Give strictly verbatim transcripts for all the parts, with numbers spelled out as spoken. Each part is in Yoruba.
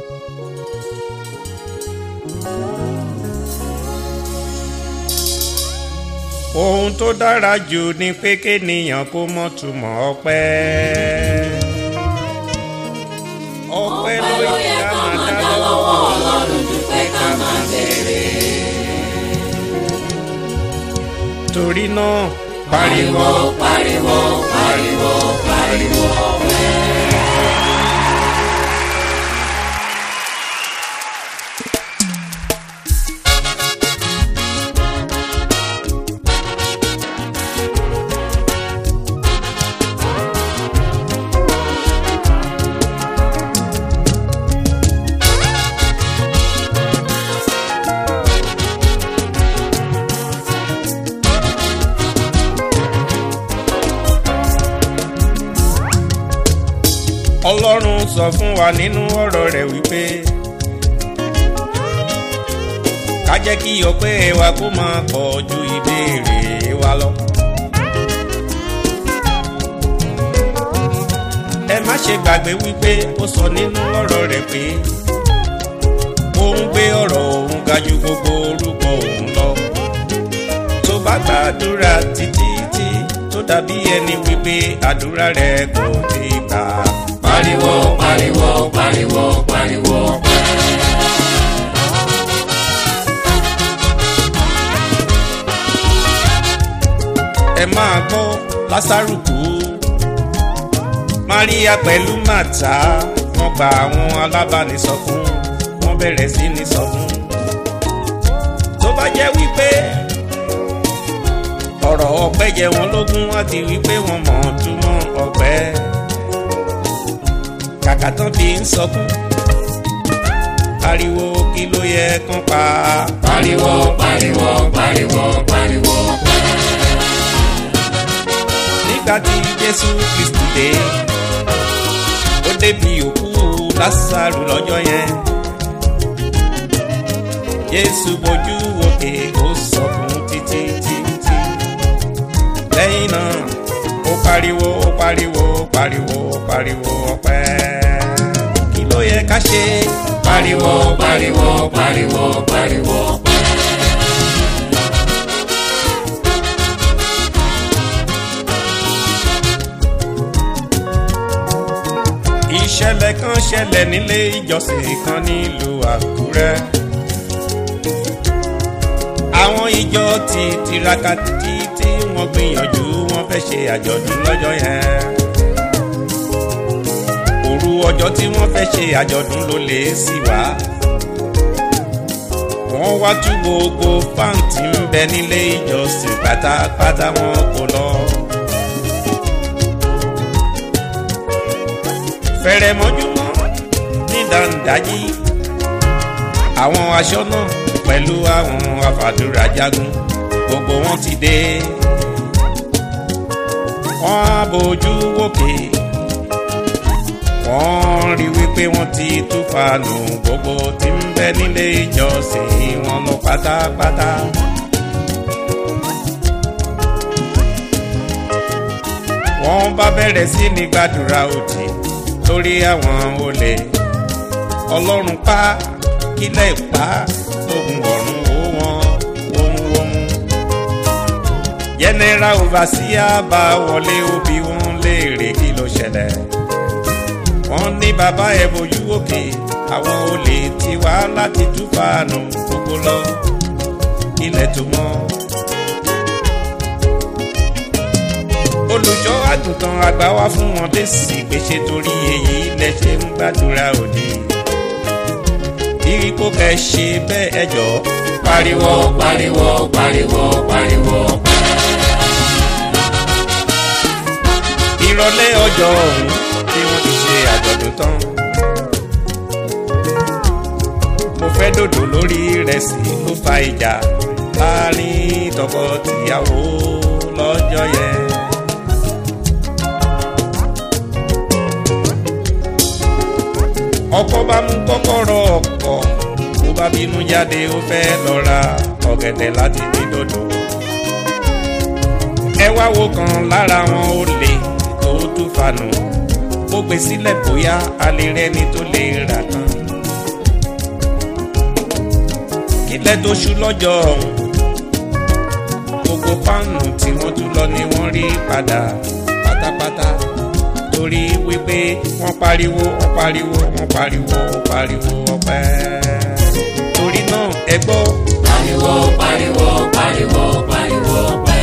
ohun tó dára jù ni pé kéèyàn kó mọ̀ túmọ̀ ọpẹ́. ọpẹ́ ló yẹ ká máa dá lọ́wọ́ Ọlọ́run jù pé ká máa béèrè. torí náà pariwo pariwo pariwo pariwo ọpẹ́. Ọlọ́run sọ fún wa nínú ọ̀rọ̀ rẹ̀ wípé ká jẹ́ kí ọpẹ́ wa kó máa pọ̀ ju ìbéèrè wa lọ. ẹ má ṣe gbàgbé wípé ó sọ nínú ọ̀rọ̀ rẹ̀ pé òun gbé ọ̀rọ̀ òun ga ju gbogbo orúkọ òun lọ. tó bá gbàdúrà títí tí tó dàbí ẹni wípé àdúrà rẹ̀ kò tí gbà. Pariwo, pariwo, pariwo, pariwo. Ẹ máa gbọ́ Lásárù kú. Máríà pẹ̀lú Màtá wọ́n gba àwọn alábàánisọ̀kún wọ́n bẹ̀rẹ̀ sí ní sọ̀kún. Tó bá jẹ́ wípé ọ̀rọ̀ ọpẹ́ jẹ wọ́n lógún àti wípé wọ́n mọ̀ ọ́n túmọ̀ ọpẹ́. Kàkà tán fi ń sọkún pariwo kí ló yẹ kán pa. Pariwo pariwo pariwo pariwo. Nígbà tí Jésù Kristi dé ó débi òkú Lásárù lọ́jọ́ yẹn. Jésù bojú wòkè ó sọkún títí títí. Lẹ́yìn náà ó pariwo ó pariwo ó pariwo ó pariwo ọpẹ́. Kí ló yẹ ká ṣe? Pariwo pariwo pariwo pariwo ọpẹ́. Ìṣẹ̀lẹ̀ kan ṣẹlẹ̀ nílé ìjọsìn kan nílùú Àkúrẹ́. Àwọn ìjọ ti tiraka títí tí wọ́n gbìyànjú wọ́n fẹ́ ṣe àjọ̀dún lọ́jọ́ yẹn. Òru ọjọ́ tí wọ́n fẹ́ ṣe àjọ̀dún ló lè sí wá. Wọ́n wá tú gbogbo fáǹtì ń bẹ nílé ìjọsìn pátápátá wọn kò lọ. Fẹ̀rẹ̀ mọ́júmọ́ ní dàndájí àwọn aṣọ náà pẹ̀lú àwọn afàdúrà jagun gbogbo wọn ti dé. Wọ́n á bójú wòkè wọ́n rí wípé wọ́n ti tú fàánù gbogbo tí ń bẹ nílé ìjọsìn wọn lọ pátápátá. Wọ́n bá bẹ̀rẹ̀ sí ní gbàdúrà òdì lórí àwọn olè. Ọlọ́run pa kílẹ̀ pa ogun ọ̀run ó wọn ohun ohun. General overseer bá wọlé ó bi wọ́n léèrè kí ló ṣẹlẹ̀. Wọ́n ní bàbá ẹ̀ bojú òkè àwọn olè ti wá láti tú fàánù gbogbo lọ ilẹ̀ tó mọ́. Olùṣọ́ àgùntàn àgbà wá fún wọn lésì pé ṣe torí èyí lẹ ṣe ń gbàdúrà òdì. Ìrìkò kẹ ṣe bẹ́ẹ̀ ẹ jọ̀ọ́. Pariwo pariwo pariwo pariwo. Ìrọ̀lẹ́ ọjọ́ ọ̀hún tí wọ́n ti ṣe àjọ̀dún tán. Mo fẹ́ dòdò lórí ìrẹsì ló fa ìjà láàrin tọkọ-tìyàwó lọ́jọ́ yẹn. Ọkọ bá mú kọ́kọ́rọ́ ọkọ̀ ó bá bínú jáde ó fẹ́ lọ ra ọ̀gẹ̀dẹ̀ láti dín dòdò. Ẹ wá wo kan lára wọn ó lè tó tú fàánù ó gbé sílẹ̀ bóyá alẹ́ rẹ́ni tó lè rà tán. kílẹ̀ tó ṣú lọ́jọ́ ọ̀hún gbogbo fáànù tí wọ́n tún lọ ni wọ́n rí padà pátápátá torí wípé wọ́n pariwo wọ́n pariwo wọ́n pariwo wọ́n pariwo ọpẹ́ torí náà ẹ gbọ́. pariwo pariwo pariwo pariwo ọpẹ́.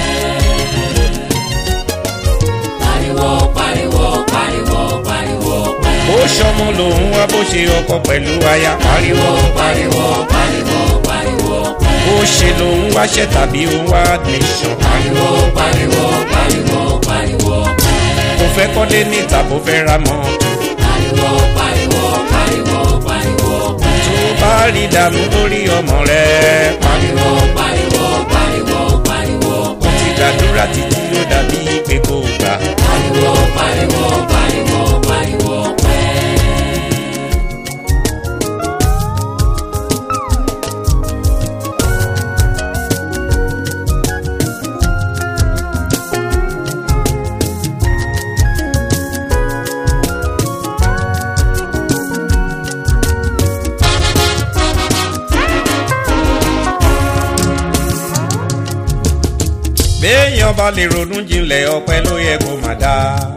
pariwo pariwo pariwo pariwo ọpẹ́. bó ṣọmọ lòun wá bó ṣe ọkọ pẹ̀lú aya. pariwo pariwo pariwo pariwo ọpẹ́. bó ṣe lòun wáṣẹ́ tàbí òun wá admission. pariwo pariwo pariwo pariwo ọpẹ́. mo fẹ́ kọ́lé níta bó fẹ́ ra mọ́. pariwo pariwo pariwo pariwo ọpẹ́. tó bá rí dààmú lórí ọmọ rẹ̀. pariwo pariwo pariwo pariwo ọpẹ́. mo ti gbàdúrà títí ó dàbí pé kò gbà. pariwo pariwo pariwo pariwo ọpẹ́. béèyàn bá lè ronú jinlẹ̀ ọpẹ́ ló yẹ kó má dá.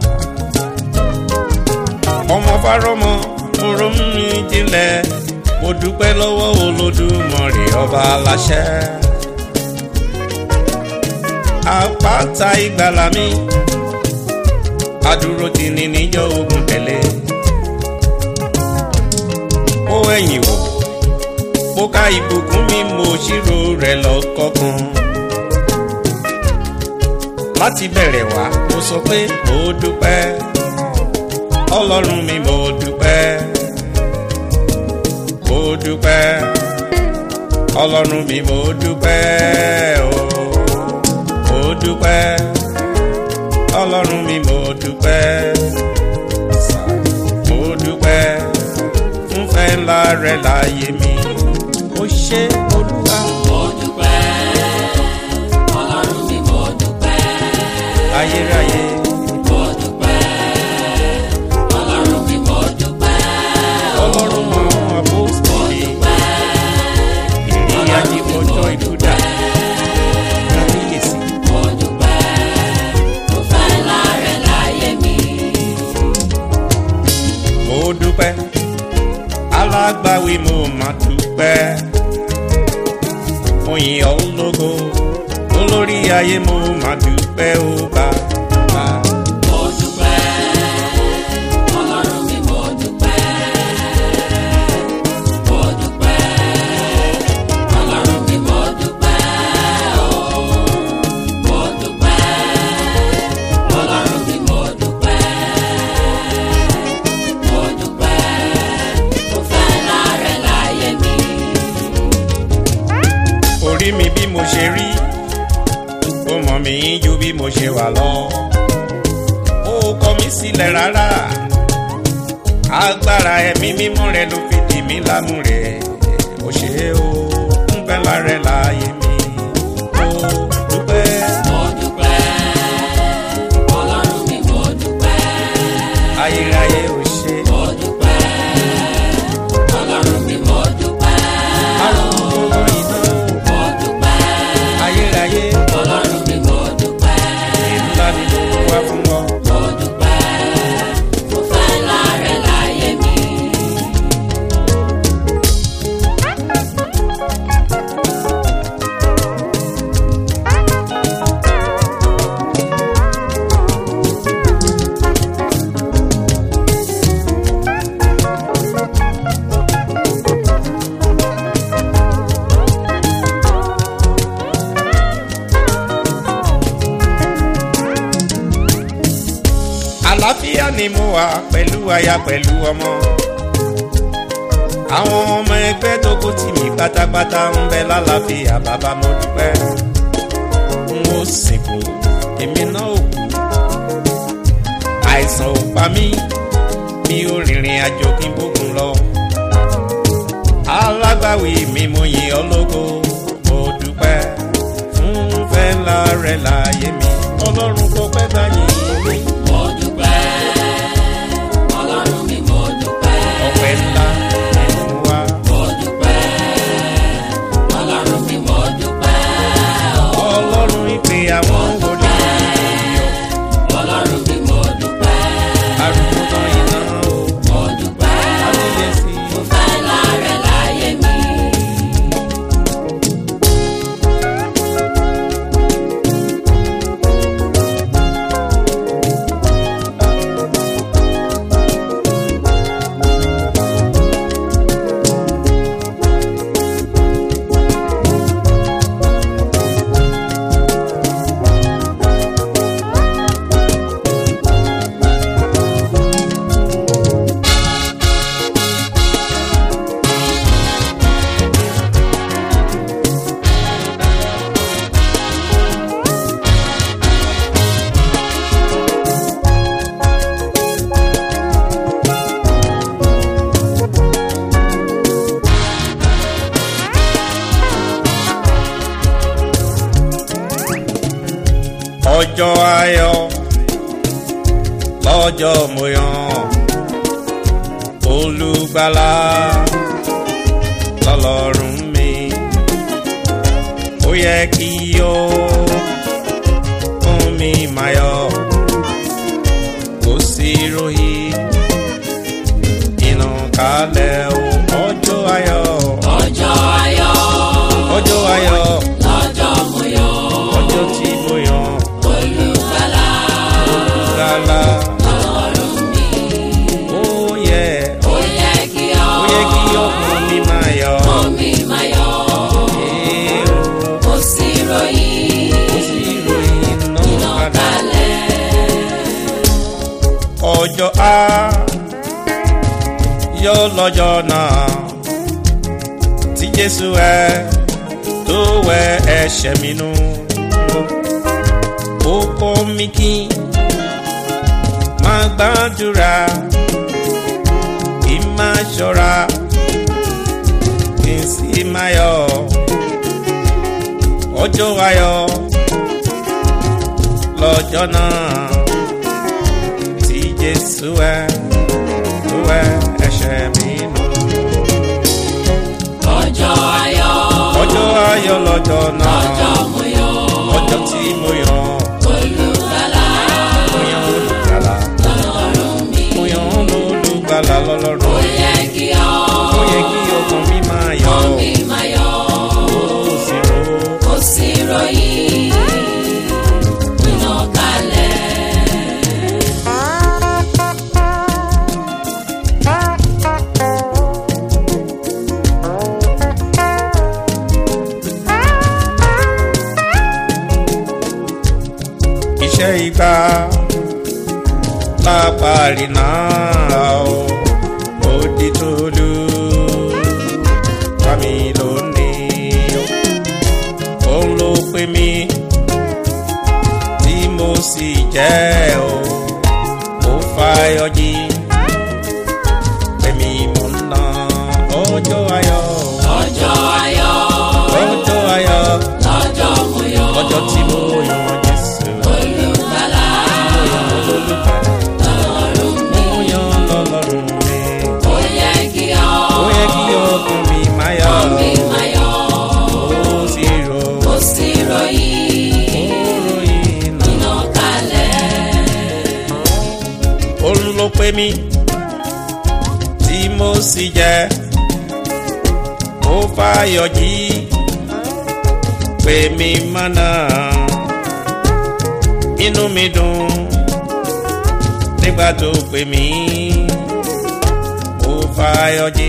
ọmọ fárọ́mọ mo ronú jinlẹ̀ mo dúpẹ́ lọ́wọ́ Olódùmarè ọba aláṣẹ. àpáta ìgbàlà mi adúró ti ní níjọ́ ogun tẹ̀lé. ó ẹ̀yìn wò mo ka ìbùkún mi mo ṣírò rẹ̀ lọ́kọ̀ọ̀kan. láti bẹ̀rẹ̀ wá mo sọ pé mo dúpẹ́ Ọlọ́run mi mo dúpẹ́ mo dúpẹ́ Ọlọ́run mi mo dúpẹ́ o mo dúpẹ́ Ọlọ́run mi mo dúpẹ́ mo dúpẹ́ fúnfẹ́ ńlá rẹ̀ láyé mi ó ṣe Olúwa. mo dúpẹ́ Ọlọ́run mi mo dúpẹ́. ayérayé. mo dúpẹ́ Ọlọ́run mi mo dúpẹ́. Ọlọ́run mọ àpòstélì ìrìn àjẹmọ́jọ́ ìdúdà kábíyèsí. mo dúpẹ́ mo fẹ́ láàrẹ̀ láyé mi. mo dúpẹ́ alágbàwí mo máa dúpẹ́ mo yìn ọ́ lógo olórí ayé mo máa dúpẹ́ ó bàbá. mo dúpẹ́ Ọlọ́run mi mo dúpẹ́. mo dúpẹ́ Ọlọ́run mi mo dúpẹ́. mo dúpẹ́ Ọlọ́run mi mo dúpẹ́. mo dúpẹ́ mo fẹ́ láàrẹ̀ láyé mi. orí mi bí mo ṣe rí ó mọ̀ mí ju bí mo ṣe wà lọ ó kọ̀ mí sílẹ̀ rárá agbára ẹ̀mí mímọ́ rẹ ló fi dì mí lámúre ó ṣe ó ń fẹ́ lárẹ̀ láyé mi ó dúpẹ́. mo dúpẹ́ Ọlọ́run mi mo dúpẹ́. ayérayé ò ṣe mo dúpẹ́ Ọlọ́run mi mo dúpẹ́. arúgbó iná mo dúpẹ́ ayérayé Ọlọ́run mi mo dúpẹ́. ńlá ni mo wá fún ọ. mo dúpẹ́ mo fẹ́ láàrẹ̀ láyé mi. àlàáfíà ni mo wà pẹ̀lú aya pẹ̀lú ọmọ àwọn ọmọ ẹgbẹ́ tó kó tì mí pátápátá ń bẹ lálàáfíà bàbá mo dúpẹ́ n ó sìnkú èmi náà ò kú àìsàn ò pa mí mi ò rìnrìn àjò kí n bógun lọ alágbàwí mi mo yìn ọ́ lógo mo dúpẹ́ fún fẹ́ ńlá rẹ̀ láyé mi ọlọ́run kò pẹ́ gbà yín mi. mo dúpẹ́ Ọlọ́run mi mo dúpẹ́. ọpẹ́ ńlá ẹnu wa. mo dúpẹ́ lọ́jọ́ ayọ̀ lọ́jọ́ mo yàn olùgbàlà lọ́lọ́run mi. Ó yẹ kí o fún mi máa yọ̀, kò sí ròyìn iná kalẹ̀ o. Ọjọ́ ayọ̀ ọjọ́ ayọ̀ ọjọ́ ayọ̀ lọ́jọ́ mo yọ̀ ọjọ́ tí mo yàn olùgbàlà olùgbàlà lọ́lọ́run mi. ó yẹ Ó yẹ kí ọ ó yẹ kí ọkàn mi máa yọ̀. fún mi máa yọ̀, Ee o, kò sí ròyìn kò sí ròyìn iná iná kalẹ̀. kalẹ̀. Ọjọ́ ayọ̀ lọ́jọ́ náà tí Jésù ẹ tó wẹ ẹ̀ṣẹ̀ mi nù. Ó kọ́ mi kí máa gbàdúrà, kí máa ṣọ́ra, kí n sì máa yọ̀. Ọjọ́ ayọ̀ lọ́jọ́ náà tí Jésù ẹ tó wẹ ẹ̀ṣẹ̀ mi nù. Ọjọ́ ayọ̀ Ọjọ́ ayọ̀ lọ́jọ́ náà, lọ́jọ́ mo yọ̀ ọjọ́ tí mo yàn olùgbàlà mo yàn olùgbàlà lọ́lọ́run mi. mo yàn olùgbàlà Ó lọ́lọ́run. yẹ kí ọ Ó yẹ kí ọkàn mi máa yọ̀, fún mi máa yọ̀, ó sì rò kò sí ròyìn iná kalẹ̀. iṣẹ́ ìgbà lápárí náà o. Ó di tolú fámi lónìí o. Òun ló pè mí tí mo sì jẹ́ o. Ó fàyọ̀ jí pèmí mo ná. Ọjọ́ ayọ̀ Ọjọ́ ayọ̀ ọjọ́ ayọ̀ lọ́jọ́ mo yọ̀ ọjọ́ tí mo yàn Jésù. olùgbàlà Mo yàn olùgbàlà, lọ́lọ́run mi. mo yàn lọ́lọ́run mi. Ó yẹ kí ọ Ó yẹ kí ọkàn mi máa yọ̀, fún mi máa yọ̀, ó sì rò kò sí ròyìn ròyìn náà. iná kalẹ̀. Òun ló pè mí tí mo sì jẹ́, ó fàyọ̀ jí pè mí mọ́nà. Inú mi dùn nígbà tó pè mí, ó fàyọ̀ jí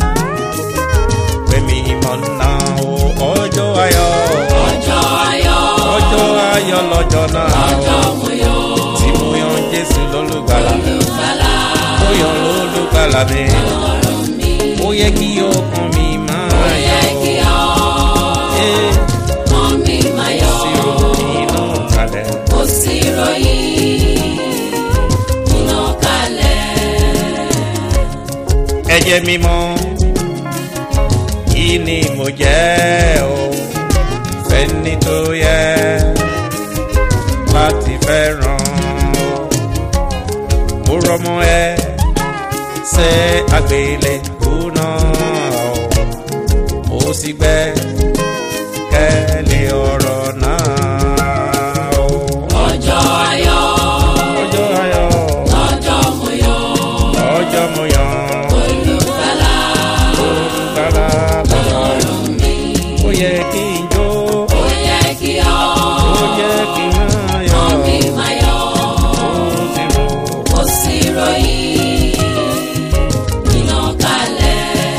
pè mí mọ́nà. Ọjọ́ ayọ̀ Ọjọ́ ayọ̀ ọjọ́ ayọ̀ lọ́jọ́ náà lọ́jọ́ mo yọ̀ tí mo yan Jésù lólùgbàlà. olùgbàlà Mo yan lólùgbàlà mi. lọ́lọ́run mi. Ó yẹ kí ọkàn mi máa Ó yẹ kí yọ̀, ọ ee fún mi máa yọ̀, sí ròyìn náà kalẹ̀. kò sí ròyìn iná kalẹ̀. Ẹ̀jẹ̀ mímọ́ kí ni mo jẹ́ o, fẹ́ni tó yẹ láti fẹ́ràn. Mo rọmọ ẹ ṣe àgbélébùú náà o, ó sì gbẹ́ kẹ́lẹ́ ọ̀rọ̀ náà o. Ọjọ́ ayọ̀ Ọjọ́ ayọ̀ lọ́jọ́ mo yọ̀ ọjọ́ mo yàn olùgbàlà olùgbàlà lọ́lọ́run. lọ́lọ́run mi. Ó yẹ kí n jó, Ó yẹ kí ọ ó yẹ kí n máa yọ̀, fún mi máa yọ̀, ó sì rò kò sí ròyìn iná kalẹ̀.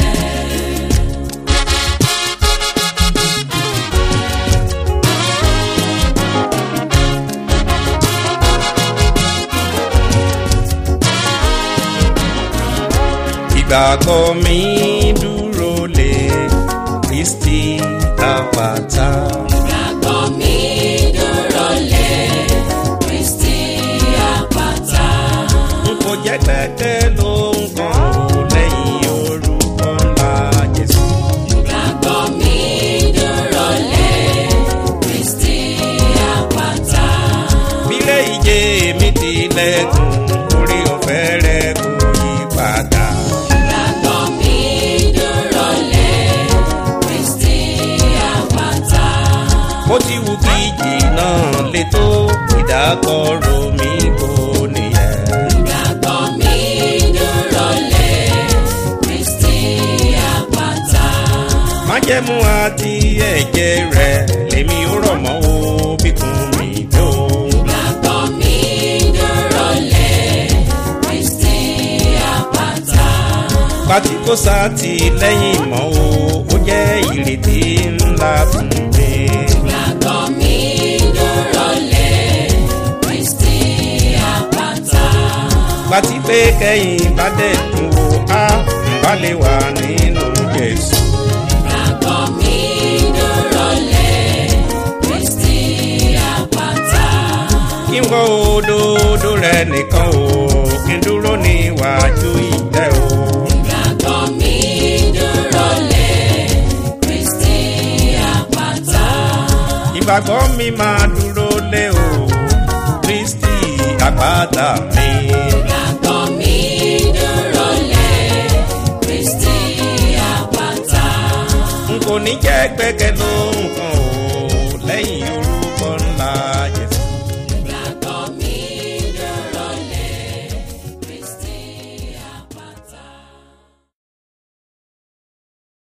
ìgbàgbọ́ mi dúró lé Kristi àpáta. Ìgbàgbọ́ mi dúró lé Kristi àpáta. N kò jẹ́ gbẹ́kẹ̀ lóhun kan ò lẹ́yìn orúkọ ńlá Jésù. Ìgbàgbọ́ mi dúró lé Kristi àpáta. tó ìdákọ̀ró mi kò nìyẹn. Ìgbàgbọ́ mi dúró lé Kristi àpáta. Májẹ̀mú àti ẹ̀jẹ̀ rẹ̀ lèmi ó rọ̀ mọ́ o bí kún mi tó. Ìgbàgbọ́ mi dúró lé Kristi àpáta. Pàtí kò sátìlẹ́yìn mọ́ o ó jẹ́ ìrètí ńlá fún mi. Ìgbàgbọ́ mi dúró lé Kristi àpáta. Pàtí pé kẹ́yìn bá dẹ̀ dùn o á ń bá lè wà nínú Jésù. Ìgbàgbọ́ mi dúró lé Kristi àpáta. Kí n wọ́ òdodo rẹ̀ nìkan o kí n dúró níwájú ìtẹ́ o. Ìgbàgbọ́ mi dúró lé Kristi àpáta. Ìgbàgbọ́ mi máa dúró lé o Kristi àpáta mi. Ìgbàgbọ́ mi dúró lé Kristi àpáta. N kò ní jẹ́ gbẹ́kẹ̀ lóhùn kan.